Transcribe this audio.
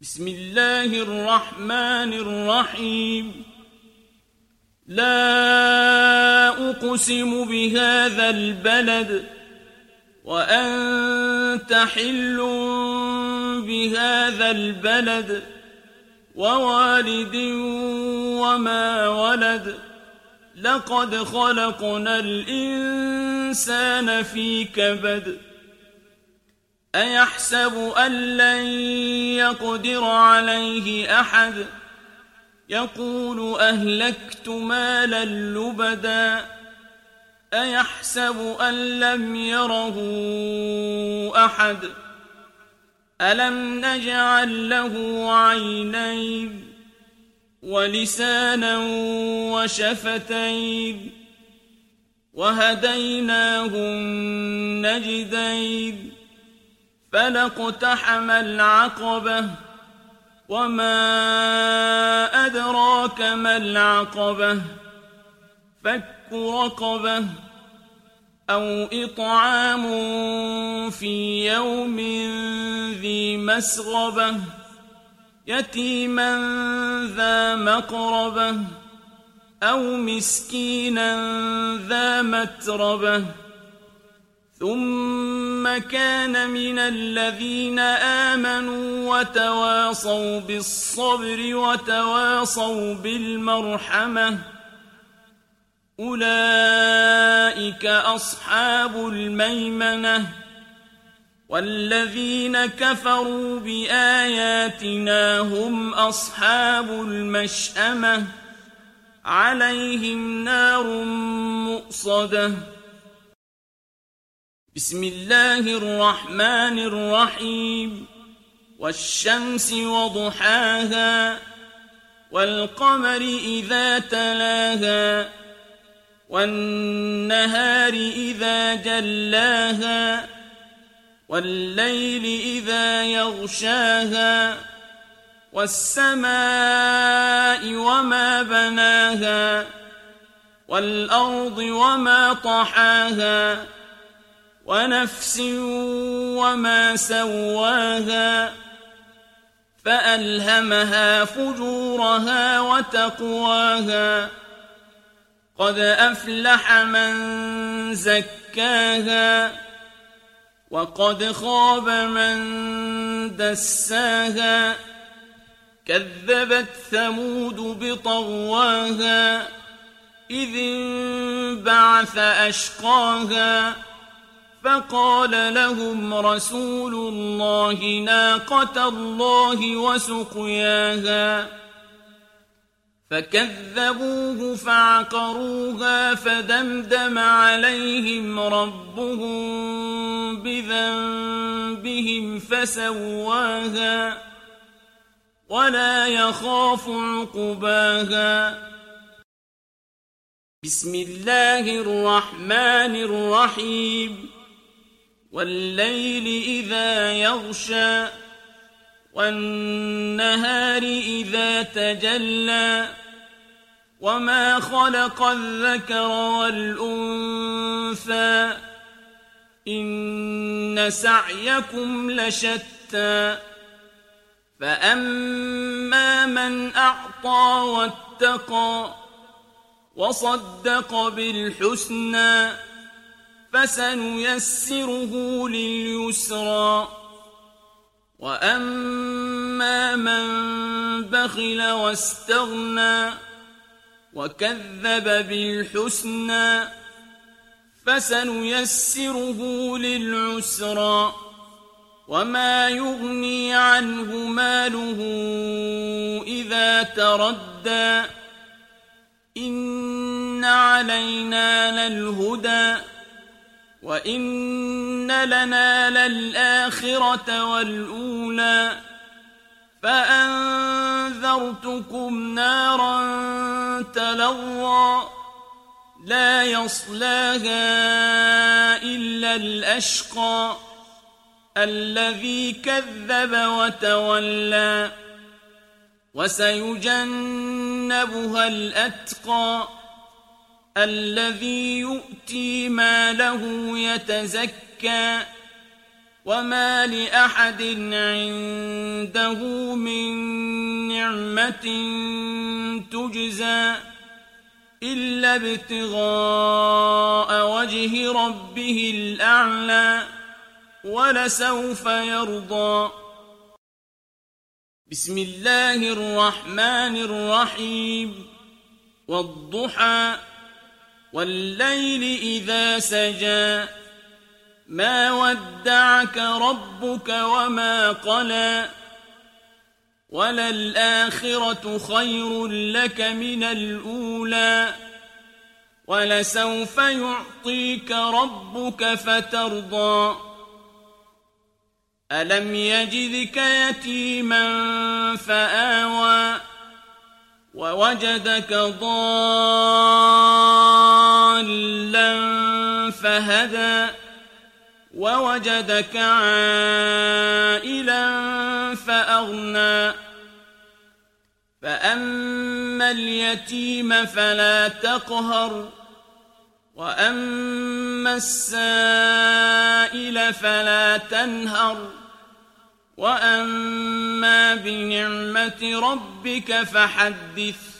بسم الله الرحمن الرحيم. لا أقسم بهذا البلد وأنت حل بهذا البلد ووالد وما ولد لقد خلقنا الإنسان في كبد أيحسب أن لن يقدر عليه أحد يقول أهلكت مالا لبدا أيحسب أن لم يره أحد ألم نجعل له عينين ولسانا وشفتين وهديناه النجدين فلاقتحم العقبة وما أدراك ما العقبة فك رقبة أو إطعام في يوم ذي مسغبة يتيما ذا مقربة أو مسكينا ذا متربة ثم كان من الذين آمنوا وتواصوا بالصبر وتواصوا بالمرحمة أولئك أصحاب الميمنة والذين كفروا بآياتنا هم أصحاب المشأمة عليهم نار مؤصدة. بسم الله الرحمن الرحيم. والشمس وضحاها والقمر إذا تلاها والنهار إذا جلاها والليل إذا يغشاها والسماء وما بناها والأرض وما طحاها ونفس وما سواها فألهمها فجورها وتقواها قد أفلح من زكاها وقد خاب من دساها كذبت ثمود بطغواها إذ انبعث أشقاها فقال لهم رسول الله ناقة الله وسقياها فكذبوه فعقروها فدمدم عليهم ربهم بذنبهم فسواها ولا يخاف عقباها. بسم الله الرحمن الرحيم. والليل إذا يغشى والنهار إذا تجلى وما خلق الذكر والأنثى إن سعيكم لشتى فأما من أعطى واتقى وصدق بالحسنى فسنيسره لليسرى وأما من بخل واستغنى وكذب بالحسنى فسنيسره للعسرى وما يغني عنه ماله إذا تردى إن علينا للهدى وإن لنا للآخرة والأولى فأنذرتكم نارا تلظى لا يصلاها إلا الأشقى الذي كذب وتولى وسيجنبها الأتقى الذي يؤتي ماله يتزكى وما لأحد عنده من نعمة تجزى إلا ابتغاء وجه ربه الأعلى ولسوف يرضى. بسم الله الرحمن الرحيم. والضحى والليل إذا سجى ما ودعك ربك وما قلى وللآخرة خير لك من الأولى ولسوف يعطيك ربك فترضى. ألم يجدك يتيما فآوى ووجدك ضالا فهدى ووجدك عائلا فأغنى. فأما اليتيم فلا تقهر وأما السائل فلا تنهر وأما بنعمة ربك فحدث.